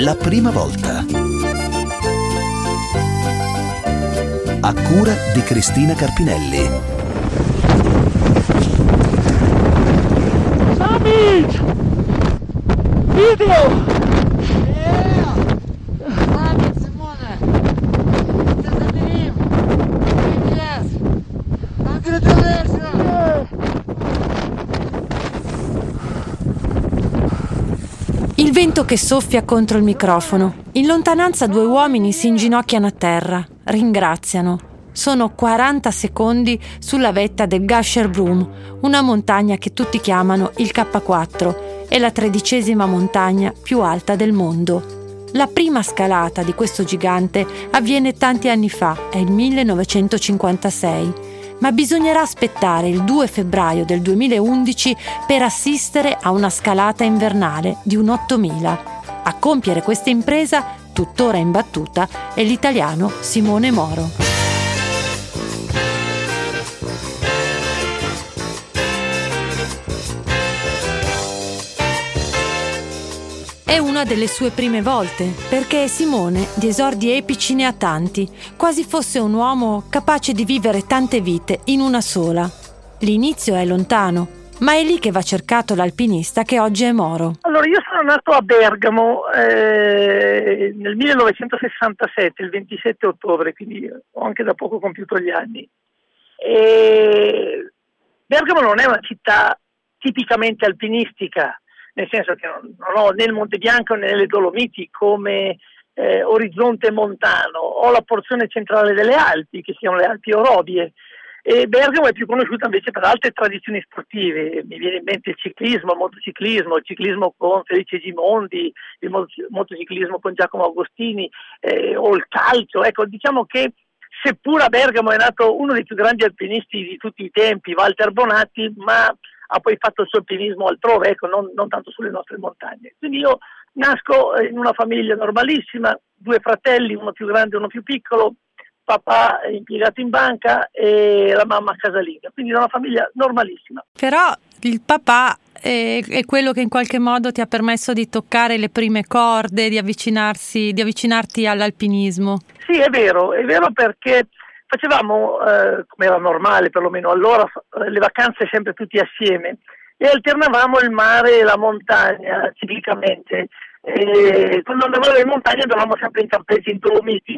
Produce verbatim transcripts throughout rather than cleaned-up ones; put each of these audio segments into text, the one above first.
La prima volta. A cura di Cristina Carpinelli. Sami! Video! Yeah! Sami, Simone! Це заберім! Привіт! Congratulations! Il vento che soffia contro il microfono. In lontananza due uomini si inginocchiano a terra, ringraziano. Sono quaranta secondi sulla vetta del Gasherbrum, una montagna che tutti chiamano il K quattro, è la tredicesima montagna più alta del mondo. La prima scalata di questo gigante avviene tanti anni fa, è il millenovecentocinquantasei. Ma bisognerà aspettare il due febbraio del duemilaundici per assistere a una scalata invernale di un ottomila. A compiere questa impresa, tuttora imbattuta, è l'italiano Simone Moro. È una delle sue prime volte, perché Simone di esordi epici ne ha tanti, quasi fosse un uomo capace di vivere tante vite in una sola. L'inizio è lontano, ma è lì che va cercato l'alpinista che oggi è Moro. Allora, io sono nato a Bergamo eh, nel millenovecentosessantasette, il ventisette ottobre, quindi ho anche da poco compiuto gli anni. E Bergamo non è una città tipicamente alpinistica, nel senso che non ho né il Monte Bianco né le Dolomiti come eh, orizzonte montano, ho la porzione centrale delle Alpi, che si chiamano le Alpi Orobie, e Bergamo è più conosciuta invece per altre tradizioni sportive. Mi viene in mente il ciclismo, il motociclismo, il ciclismo con Felice Gimondi, il motociclismo con Giacomo Agostini, eh, o il calcio. Ecco, diciamo che seppur a Bergamo è nato uno dei più grandi alpinisti di tutti i tempi, Walter Bonatti, ma ha poi fatto il suo alpinismo altrove, ecco, non, non tanto sulle nostre montagne. Quindi io nasco in una famiglia normalissima, due fratelli, uno più grande e uno più piccolo, papà è impiegato in banca e la mamma casalinga, quindi una famiglia normalissima. Però il papà è, è quello che in qualche modo ti ha permesso di toccare le prime corde, di avvicinarsi, di avvicinarti all'alpinismo. Sì, è vero, è vero, perché facevamo, eh, come era normale perlomeno allora, le vacanze sempre tutti assieme e alternavamo il mare e la montagna ciclicamente. E quando andavamo in montagna andavamo sempre in campeggio in Dolomiti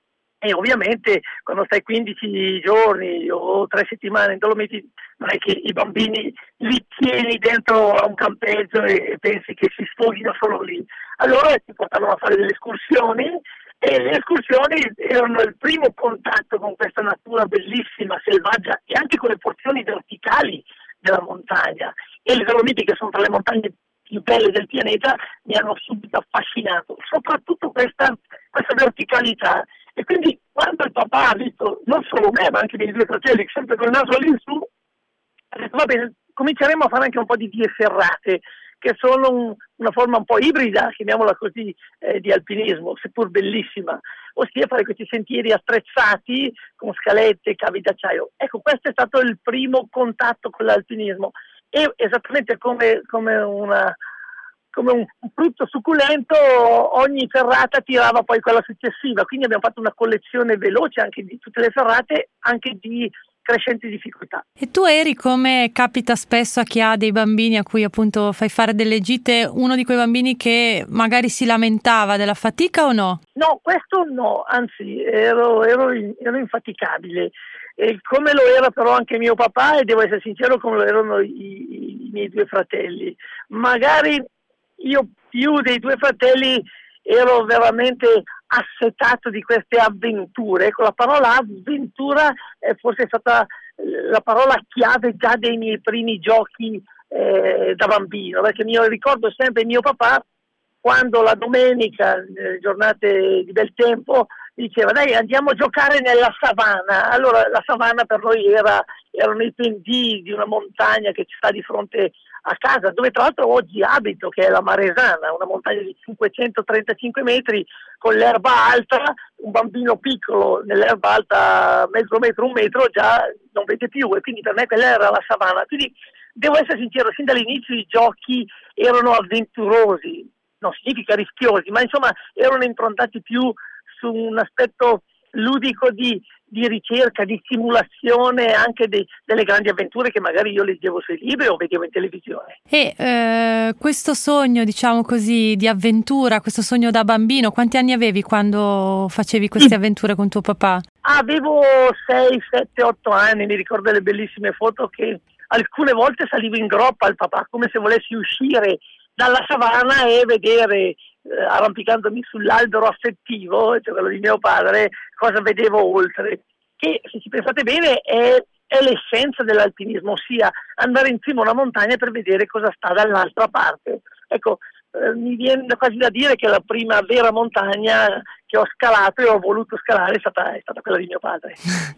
e ovviamente quando stai quindici giorni o tre settimane in Dolomiti non è che i bambini li tieni dentro a un campeggio e pensi che si sfoghino solo lì. Allora ti portavano a fare delle escursioni. E le escursioni erano il primo contatto con questa natura bellissima, selvaggia e anche con le porzioni verticali della montagna. E le Dolomiti, che sono tra le montagne più belle del pianeta, mi hanno subito affascinato, soprattutto questa, questa verticalità. E quindi quando il papà ha visto, non solo me, ma anche i miei due fratelli, sempre con il naso all'insù, ha detto va bene, cominceremo a fare anche un po' di vie ferrate, che sono un, una forma un po' ibrida, chiamiamola così, eh, di alpinismo, seppur bellissima, ossia fare questi sentieri attrezzati con scalette, cavi d'acciaio. Ecco, questo è stato il primo contatto con l'alpinismo e esattamente come, come, una, come un frutto succulento, ogni ferrata tirava poi quella successiva, quindi abbiamo fatto una collezione veloce anche di tutte le ferrate, anche di crescenti difficoltà. E tu eri, come capita spesso a chi ha dei bambini a cui appunto fai fare delle gite, uno di quei bambini che magari si lamentava della fatica o no? No, questo no, anzi ero, ero, ero infaticabile, e come lo era però anche mio papà e devo essere sincero come lo erano i, i miei due fratelli. Magari io più dei due fratelli ero veramente assetato di queste avventure. Ecco, la parola avventura è forse stata la parola chiave già dei miei primi giochi eh, da bambino, perché mi ricordo sempre mio papà quando la domenica, eh, giornate di bel tempo, diceva dai andiamo a giocare nella savana. Allora la savana per noi era, erano i pendii di una montagna che ci sta di fronte a casa, dove tra l'altro oggi abito, che è la Maresana, una montagna di cinquecentotrentacinque metri con l'erba alta. Un bambino piccolo nell'erba alta mezzo metro, un metro già non vede più, e quindi per me quella era la savana. Quindi devo essere sincero, sin dall'inizio i giochi erano avventurosi. non significa rischiosi, ma insomma erano improntati più su un aspetto ludico di, di ricerca, di simulazione anche dei, delle grandi avventure che magari io leggevo sui libri o vedevo in televisione. E eh, questo sogno, diciamo così, di avventura, questo sogno da bambino, quanti anni avevi quando facevi queste sì. avventure con tuo papà? Avevo sei, sette, otto anni, mi ricordo delle bellissime foto che alcune volte salivo in groppa al papà, come se volessi uscire dalla savana e vedere, eh, arrampicandomi sull'albero affettivo, cioè quello di mio padre, cosa vedevo oltre, che se ci pensate bene è, è l'essenza dell'alpinismo, ossia andare in cima a una montagna per vedere cosa sta dall'altra parte. Ecco, eh, mi viene quasi da dire che la prima vera montagna che ho scalato e ho voluto scalare è stata, è stata quella di mio padre.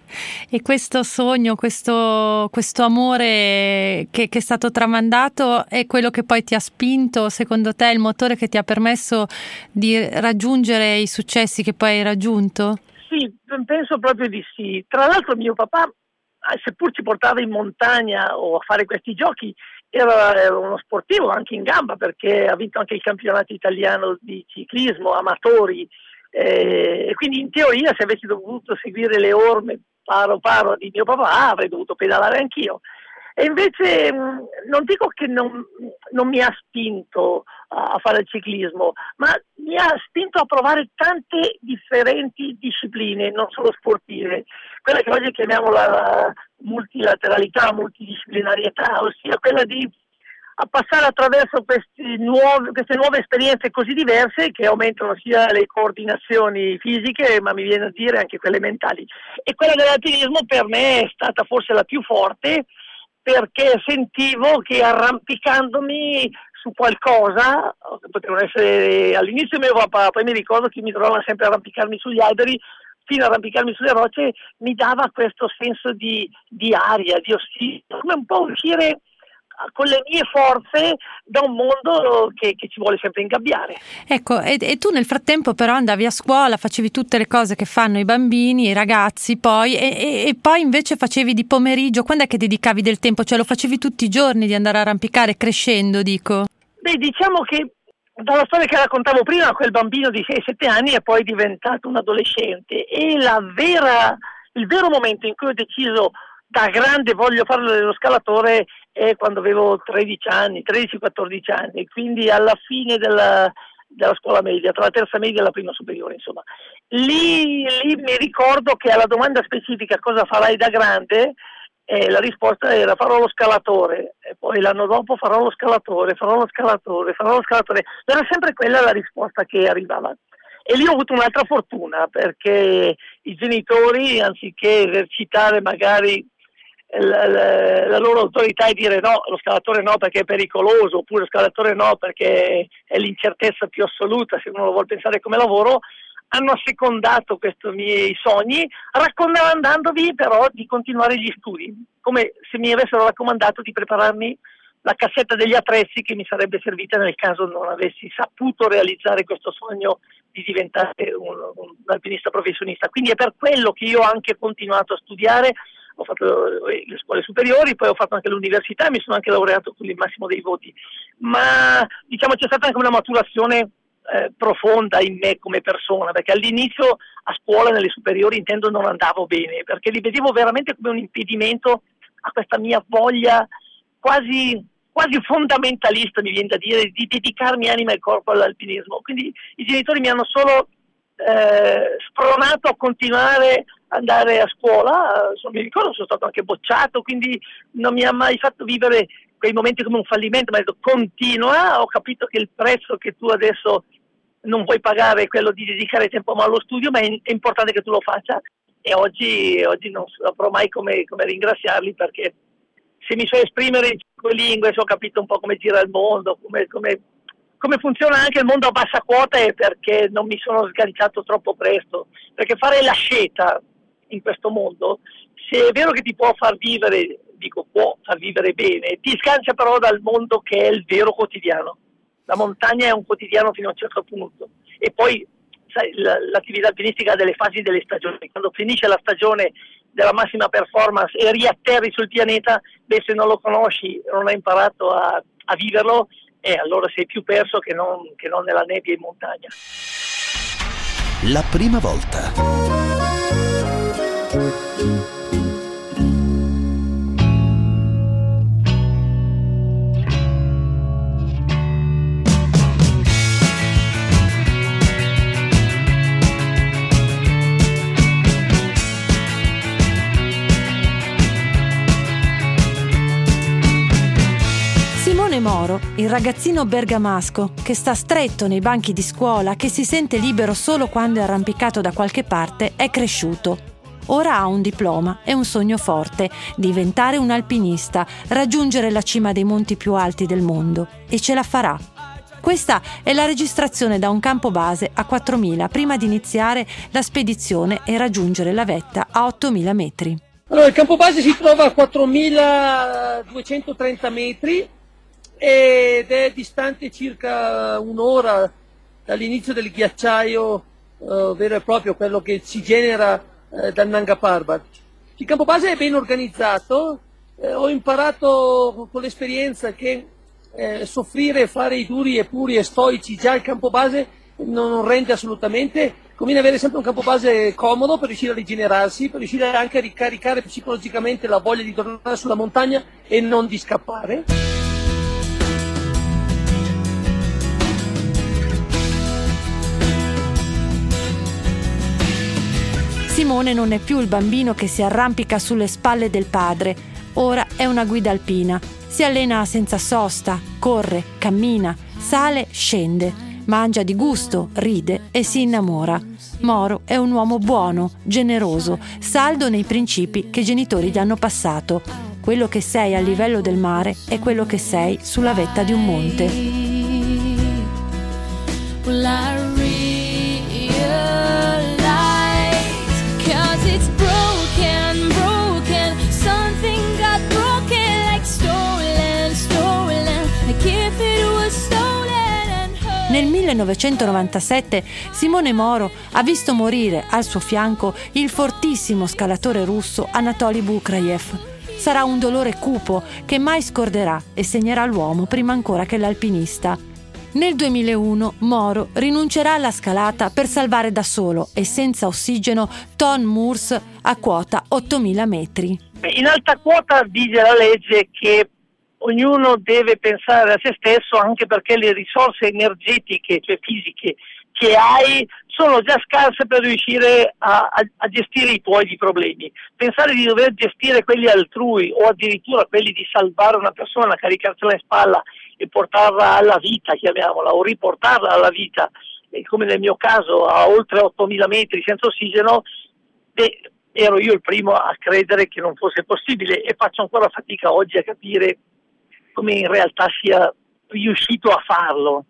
E questo sogno, questo, questo amore che, che è stato tramandato è quello che poi ti ha spinto, secondo te, il motore che ti ha permesso di raggiungere i successi che poi hai raggiunto? Sì, penso proprio di sì. Tra l'altro mio papà, seppur ci portava in montagna o a fare questi giochi, era, era uno sportivo anche in gamba, perché ha vinto anche il campionato italiano di ciclismo amatori, eh, e quindi in teoria se avessi dovuto seguire le orme paro paro di mio papà avrei dovuto pedalare anch'io. E invece mh, non dico che non, non mi ha spinto a fare il ciclismo, ma mi ha spinto a provare tante differenti discipline, non solo sportive, quella che oggi chiamiamo la multilateralità, multidisciplinarietà, ossia quella di a passare attraverso questi nuovi, queste nuove esperienze così diverse che aumentano sia le coordinazioni fisiche, ma mi viene a dire anche quelle mentali. E quella dell'alpinismo per me è stata forse la più forte, perché sentivo che arrampicandomi su qualcosa, che potevano essere all'inizio mio papà, poi mi ricordo che mi trovava sempre a arrampicarmi sugli alberi, fino a arrampicarmi sulle rocce, mi dava questo senso di, di aria, di ossigeno, come un po' uscire con le mie forze da un mondo che, che ci vuole sempre ingabbiare. Ecco, e, e tu nel frattempo però andavi a scuola, facevi tutte le cose che fanno i bambini, i ragazzi poi, e, e, e poi invece facevi di pomeriggio, quando è che dedicavi del tempo? Cioè lo facevi tutti i giorni di andare a arrampicare, crescendo, dico? Beh, diciamo che dalla storia che raccontavo prima, quel bambino di sei sette anni è poi diventato un adolescente, e la vera, il vero momento in cui ho deciso da grande voglio fare dello scalatore è quando avevo tredici anni, tredici quattordici anni, quindi alla fine della, della scuola media, tra la terza media e la prima superiore, insomma. Lì, lì mi ricordo che alla domanda specifica cosa farai da grande, eh, la risposta era farò lo scalatore, e poi l'anno dopo farò lo scalatore, farò lo scalatore, farò lo scalatore. Era sempre quella la risposta che arrivava. E lì ho avuto un'altra fortuna, perché i genitori, anziché esercitare magari La, la, la loro autorità e dire no, lo scalatore no perché è pericoloso, oppure lo scalatore no perché è l'incertezza più assoluta se uno lo vuole pensare come lavoro, hanno assecondato questi miei sogni, raccomandandomi però di continuare gli studi, come se mi avessero raccomandato di prepararmi la cassetta degli attrezzi che mi sarebbe servita nel caso non avessi saputo realizzare questo sogno di diventare un, un alpinista professionista. Quindi è per quello che io ho anche continuato a studiare. Ho fatto le scuole superiori, poi ho fatto anche l'università e mi sono anche laureato con il massimo dei voti, ma diciamo c'è stata anche una maturazione eh, profonda in me come persona, perché all'inizio a scuola, nelle superiori intendo, non andavo bene, perché li vedevo veramente come un impedimento a questa mia voglia quasi, quasi fondamentalista, mi viene da dire, di dedicarmi anima e corpo all'alpinismo. Quindi i genitori mi hanno solo eh, spronato a continuare andare a scuola, mi ricordo sono stato anche bocciato, quindi non mi ha mai fatto vivere quei momenti come un fallimento, mi ha detto continua, ho capito che il prezzo che tu adesso non puoi pagare è quello di dedicare tempo allo studio, ma è, è importante che tu lo faccia, e oggi, oggi non saprò mai come, come ringraziarli, perché se mi so esprimere in cinque lingue, se ho capito un po' come gira il mondo, come, come, come funziona anche il mondo a bassa quota, è perché non mi sono sganciato troppo presto, perché fare la scelta in questo mondo, se è vero che ti può far vivere, dico può far vivere bene, ti sgancia però dal mondo che è il vero quotidiano. La montagna è un quotidiano fino a un certo punto, e poi sai, l'attività alpinistica ha delle fasi, delle stagioni. Quando finisce la stagione della massima performance e riatterri sul pianeta, beh, se non lo conosci, non hai imparato a, a viverlo, e allora sei più perso che non, che non nella nebbia in montagna. La prima volta. Simone Moro, il ragazzino bergamasco che sta stretto nei banchi di scuola, che si sente libero solo quando è arrampicato da qualche parte, è cresciuto. Ora ha un diploma e un sogno forte: diventare un alpinista, raggiungere la cima dei monti più alti del mondo, e ce la farà. Questa è la registrazione da un campo base a quattromila prima di iniziare la spedizione e raggiungere la vetta a ottomila metri. Allora, il campo base si trova a quattromiladuecentotrenta metri ed è distante circa un'ora dall'inizio del ghiacciaio eh, vero e proprio, quello che si genera eh, dal Nanga Parbat. Il campo base è ben organizzato, eh, ho imparato con l'esperienza che eh, soffrire, fare i duri e puri e stoici già al campo base non rende assolutamente. Conviene avere sempre un campo base comodo per riuscire a rigenerarsi, per riuscire anche a ricaricare psicologicamente la voglia di tornare sulla montagna e non di scappare. Simone non è più il bambino che si arrampica sulle spalle del padre, ora è una guida alpina. Si allena senza sosta, corre, cammina, sale, scende, mangia di gusto, ride e si innamora. Moro è un uomo buono, generoso, saldo nei principi che i genitori gli hanno passato. Quello che sei a livello del mare è quello che sei sulla vetta di un monte. Well, I realize, 'cause it's broken, broken, something got broken, like stolen, stolen, like if it was stolen and hurt. Nel millenovecentonovantasette Simone Moro ha visto morire al suo fianco il fortissimo scalatore russo Anatoly Bukrayev. Sarà un dolore cupo che mai scorderà e segnerà l'uomo prima ancora che l'alpinista. Nel duemilauno Moro rinuncerà alla scalata per salvare da solo e senza ossigeno Tom Moores a quota ottomila metri. In alta quota vige la legge che ognuno deve pensare a se stesso, anche perché le risorse energetiche, cioè fisiche, che hai sono già scarse per riuscire a, a, a gestire i tuoi problemi. Pensare di dover gestire quelli altrui o addirittura quelli di salvare una persona, caricarsela in spalla e portarla alla vita, chiamiamola, o riportarla alla vita, e come nel mio caso a oltre ottomila metri senza ossigeno, beh, ero io il primo a credere che non fosse possibile, e faccio ancora fatica oggi a capire come in realtà sia riuscito a farlo.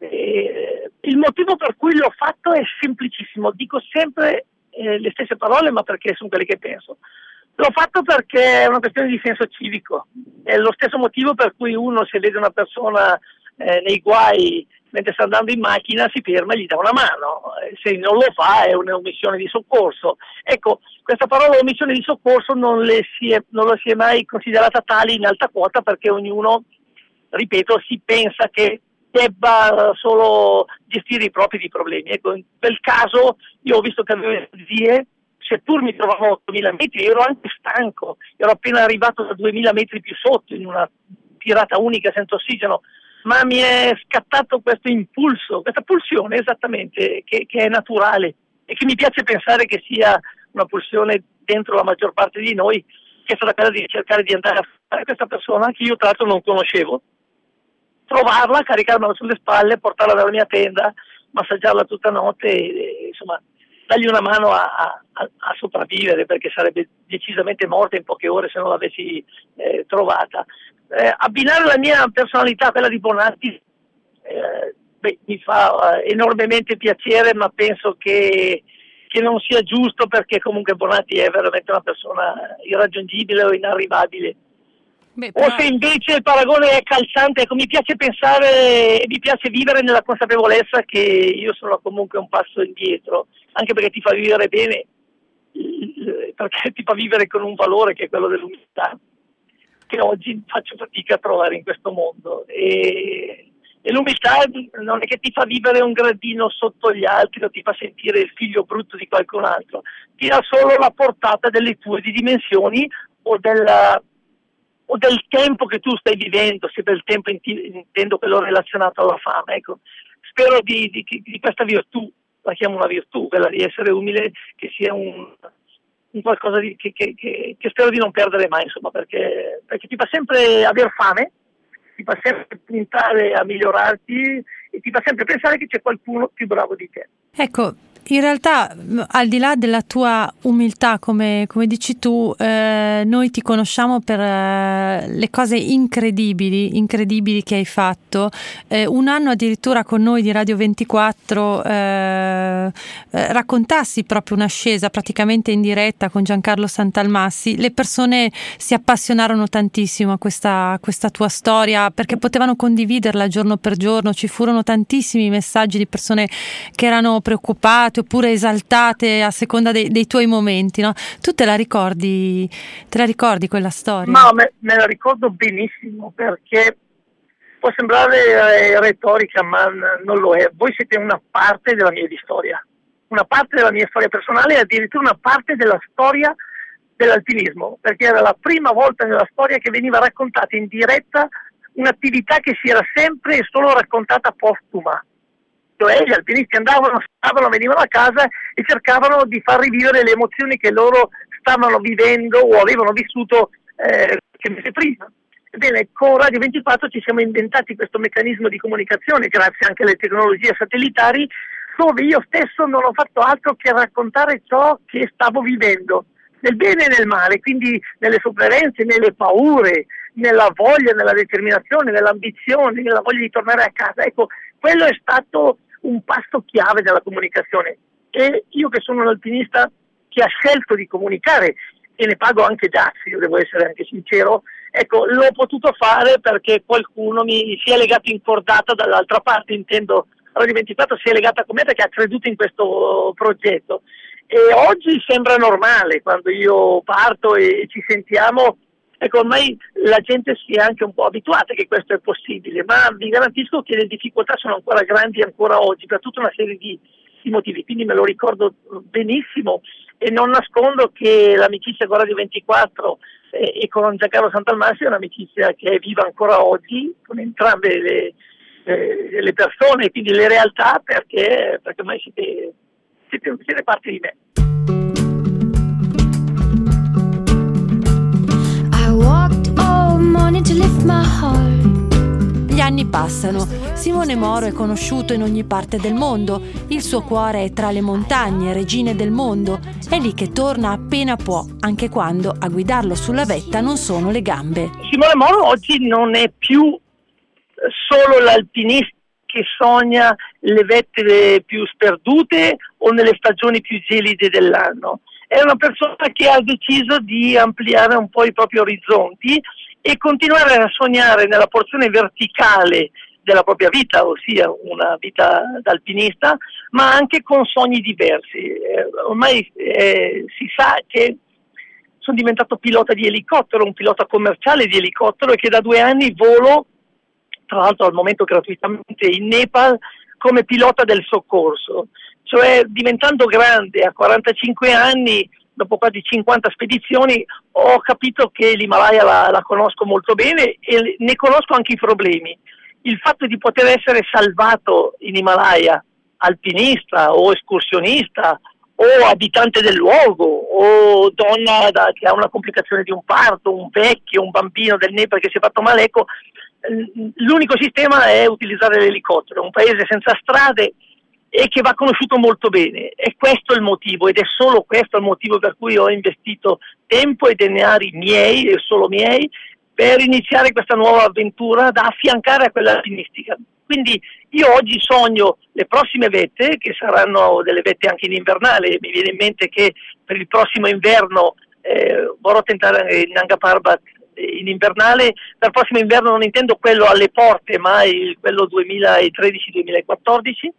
Eh, il motivo per cui l'ho fatto è semplicissimo, dico sempre eh, le stesse parole, ma perché sono quelle che penso. L'ho fatto perché è una questione di senso civico, è lo stesso motivo per cui uno, se vede una persona eh, nei guai mentre sta andando in macchina, si ferma e gli dà una mano, eh, se non lo fa è un'omissione di soccorso. Ecco, questa parola omissione di soccorso non, le si è, non la si è mai considerata tale in alta quota, perché ognuno, ripeto, si pensa che debba solo gestire i propri problemi. Ecco, in quel caso io ho visto che avevo zie, seppur mi trovavo a ottomila metri, ero anche stanco, ero appena arrivato da duemila metri più sotto in una tirata unica senza ossigeno, ma mi è scattato questo impulso, questa pulsione esattamente, che, che è naturale e che mi piace pensare che sia una pulsione dentro la maggior parte di noi, che è stata quella di cercare di andare a fare questa persona che io tra l'altro non conoscevo, trovarla, caricarmela sulle spalle, portarla dalla mia tenda, massaggiarla tutta notte e, e insomma dargli una mano a, a, a sopravvivere, perché sarebbe decisamente morta in poche ore se non l'avessi eh, trovata. Eh, abbinare la mia personalità a quella di Bonatti eh, beh, mi fa eh, enormemente piacere, ma penso che, che non sia giusto, perché comunque Bonatti è veramente una persona irraggiungibile o inarrivabile. Beh, però... O se invece il paragone è calzante, ecco, mi piace pensare e mi piace vivere nella consapevolezza che io sono comunque un passo indietro, anche perché ti fa vivere bene, perché ti fa vivere con un valore che è quello dell'umiltà, che oggi faccio fatica a trovare in questo mondo. E E l'umiltà non è che ti fa vivere un gradino sotto gli altri o ti fa sentire il figlio brutto di qualcun altro, ti dà solo la portata delle tue dimensioni o, della, o del tempo che tu stai vivendo, se per il tempo intendo quello relazionato alla fama. Ecco, spero di, di, di questa virtù, la chiamo una virtù, quella di essere umile, che sia un, un qualcosa di, che, che, che, che spero di non perdere mai, insomma, perché, perché ti fa sempre aver fame, ti fa sempre puntare a migliorarti e ti fa sempre pensare che c'è qualcuno più bravo di te. Ecco, in realtà, al di là della tua umiltà, come, come dici tu, eh, noi ti conosciamo per eh, le cose incredibili, incredibili che hai fatto. Eh, un anno addirittura con noi di Radio ventiquattro eh, eh, raccontassi proprio un'ascesa praticamente in diretta con Giancarlo Santalmassi. Le persone si appassionarono tantissimo a questa, a questa tua storia perché potevano condividerla giorno per giorno. Ci furono tantissimi messaggi di persone che erano preoccupate oppure esaltate a seconda dei, dei tuoi momenti, no? Tu te la ricordi, te la ricordi quella storia? No, me, me la ricordo benissimo, perché può sembrare eh, retorica, ma n- non lo è. Voi siete una parte della mia storia, una parte della mia storia personale e addirittura una parte della storia dell'alpinismo, perché era la prima volta nella storia che veniva raccontata in diretta un'attività che si era sempre e solo raccontata postuma. Cioè gli alpinisti andavano, stavano, venivano a casa e cercavano di far rivivere le emozioni che loro stavano vivendo o avevano vissuto eh, che mese prima. Ebbene, con Radio ventiquattro ci siamo inventati questo meccanismo di comunicazione, grazie anche alle tecnologie satellitari, dove io stesso non ho fatto altro che raccontare ciò che stavo vivendo, nel bene e nel male, quindi nelle sofferenze, nelle paure, nella voglia, nella determinazione, nell'ambizione, nella voglia di tornare a casa. Ecco, quello è stato un passo chiave della comunicazione, e io che sono un alpinista che ha scelto di comunicare e ne pago anche dazi, io devo essere anche sincero, ecco, l'ho potuto fare perché qualcuno mi si è legato in cordata dall'altra parte, intendo Radio ventiquattro si è legata con me perché ha creduto in questo progetto, e oggi sembra normale quando io parto e ci sentiamo. Ecco, ormai la gente si è anche un po' abituata che questo è possibile, ma vi garantisco che le difficoltà sono ancora grandi ancora oggi per tutta una serie di, di motivi, quindi me lo ricordo benissimo e non nascondo che l'amicizia con Radio ventiquattro e, e con Giancarlo Santalmassi è un'amicizia che è viva ancora oggi con entrambe le, eh, le persone, quindi le realtà, perché, perché ormai siete, siete, siete parte di me. Gli anni passano. Simone Moro è conosciuto in ogni parte del mondo. Il suo cuore è tra le montagne, regine del mondo. È lì che torna appena può, anche quando a guidarlo sulla vetta non sono le gambe. Simone Moro oggi non è più solo l'alpinista che sogna le vette più sperdute o nelle stagioni più gelide dell'anno. È una persona che ha deciso di ampliare un po' i propri orizzonti e continuare a sognare nella porzione verticale della propria vita, ossia una vita da alpinista, ma anche con sogni diversi. Eh, ormai eh, si sa che sono diventato pilota di elicottero, un pilota commerciale di elicottero, e che da due anni volo, tra l'altro al momento gratuitamente, in Nepal come pilota del soccorso. Cioè, diventando grande a quarantacinque anni, dopo quasi cinquanta spedizioni, ho capito che l'Himalaya la, la conosco molto bene e ne conosco anche i problemi. Il fatto di poter essere salvato in Himalaya, alpinista o escursionista o abitante del luogo o donna da, che ha una complicazione di un parto, un vecchio, un bambino del Nepal che si è fatto male, ecco, l'unico sistema è utilizzare l'elicottero, un paese senza strade e che va conosciuto molto bene. E questo è il motivo, ed è solo questo il motivo per cui ho investito tempo e denari miei e solo miei per iniziare questa nuova avventura da affiancare a quella alpinistica. Quindi io oggi sogno le prossime vette, che saranno delle vette anche in invernale. Mi viene in mente che per il prossimo inverno eh, vorrò tentare il Nanga Parbat in invernale. Per il prossimo inverno non intendo quello alle porte, ma il, quello duemilatredici duemilaquattordici.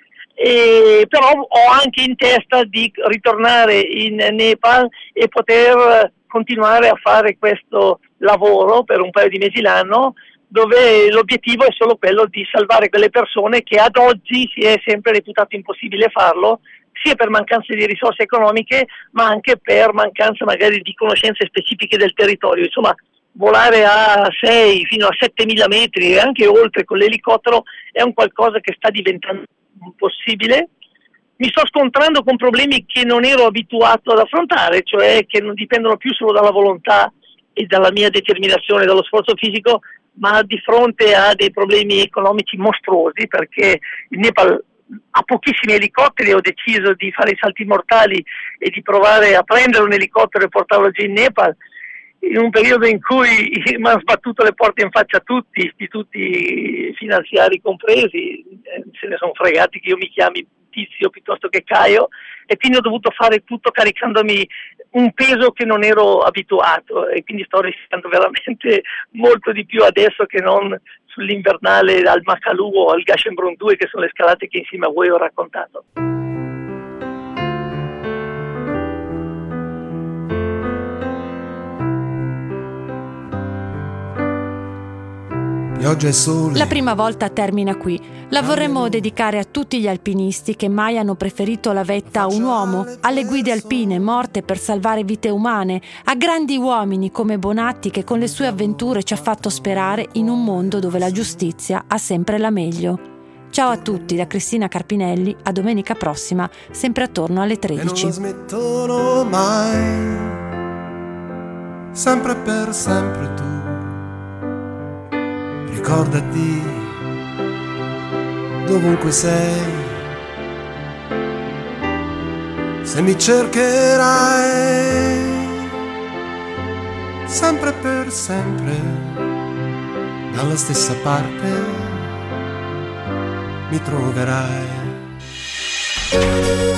E però ho anche in testa di ritornare in Nepal e poter continuare a fare questo lavoro per un paio di mesi l'anno, dove l'obiettivo è solo quello di salvare quelle persone che ad oggi si è sempre reputato impossibile farlo, sia per mancanza di risorse economiche, ma anche per mancanza magari di conoscenze specifiche del territorio. Insomma, volare a sei fino a settemila metri e anche oltre con l'elicottero è un qualcosa che sta diventando impossibile. Mi sto scontrando con problemi che non ero abituato ad affrontare, cioè che non dipendono più solo dalla volontà e dalla mia determinazione, dallo sforzo fisico, ma di fronte a dei problemi economici mostruosi, perché il Nepal ha pochissimi elicotteri. Ho deciso di fare i salti mortali e di provare a prendere un elicottero e portarlo giù in Nepal, in un periodo in cui mi hanno sbattuto le porte in faccia a tutti, istituti finanziari compresi, eh, se ne sono fregati che io mi chiami Tizio piuttosto che Caio, e quindi ho dovuto fare tutto caricandomi un peso che non ero abituato, e quindi sto rischiando veramente molto di più adesso che non sull'invernale al Makalu o al Gasherbrum due, che sono le scalate che insieme a voi ho raccontato. La prima volta termina qui. La vorremmo dedicare a tutti gli alpinisti che mai hanno preferito la vetta a un uomo, alle guide alpine morte per salvare vite umane, a grandi uomini come Bonatti che con le sue avventure ci ha fatto sperare in un mondo dove la giustizia ha sempre la meglio. Ciao a tutti da Cristina Carpinelli, a domenica prossima, sempre attorno alle tredici. E non la smettono mai, sempre per sempre tu. Ricordati, dovunque sei, se mi cercherai, sempre per sempre, dalla stessa parte mi troverai.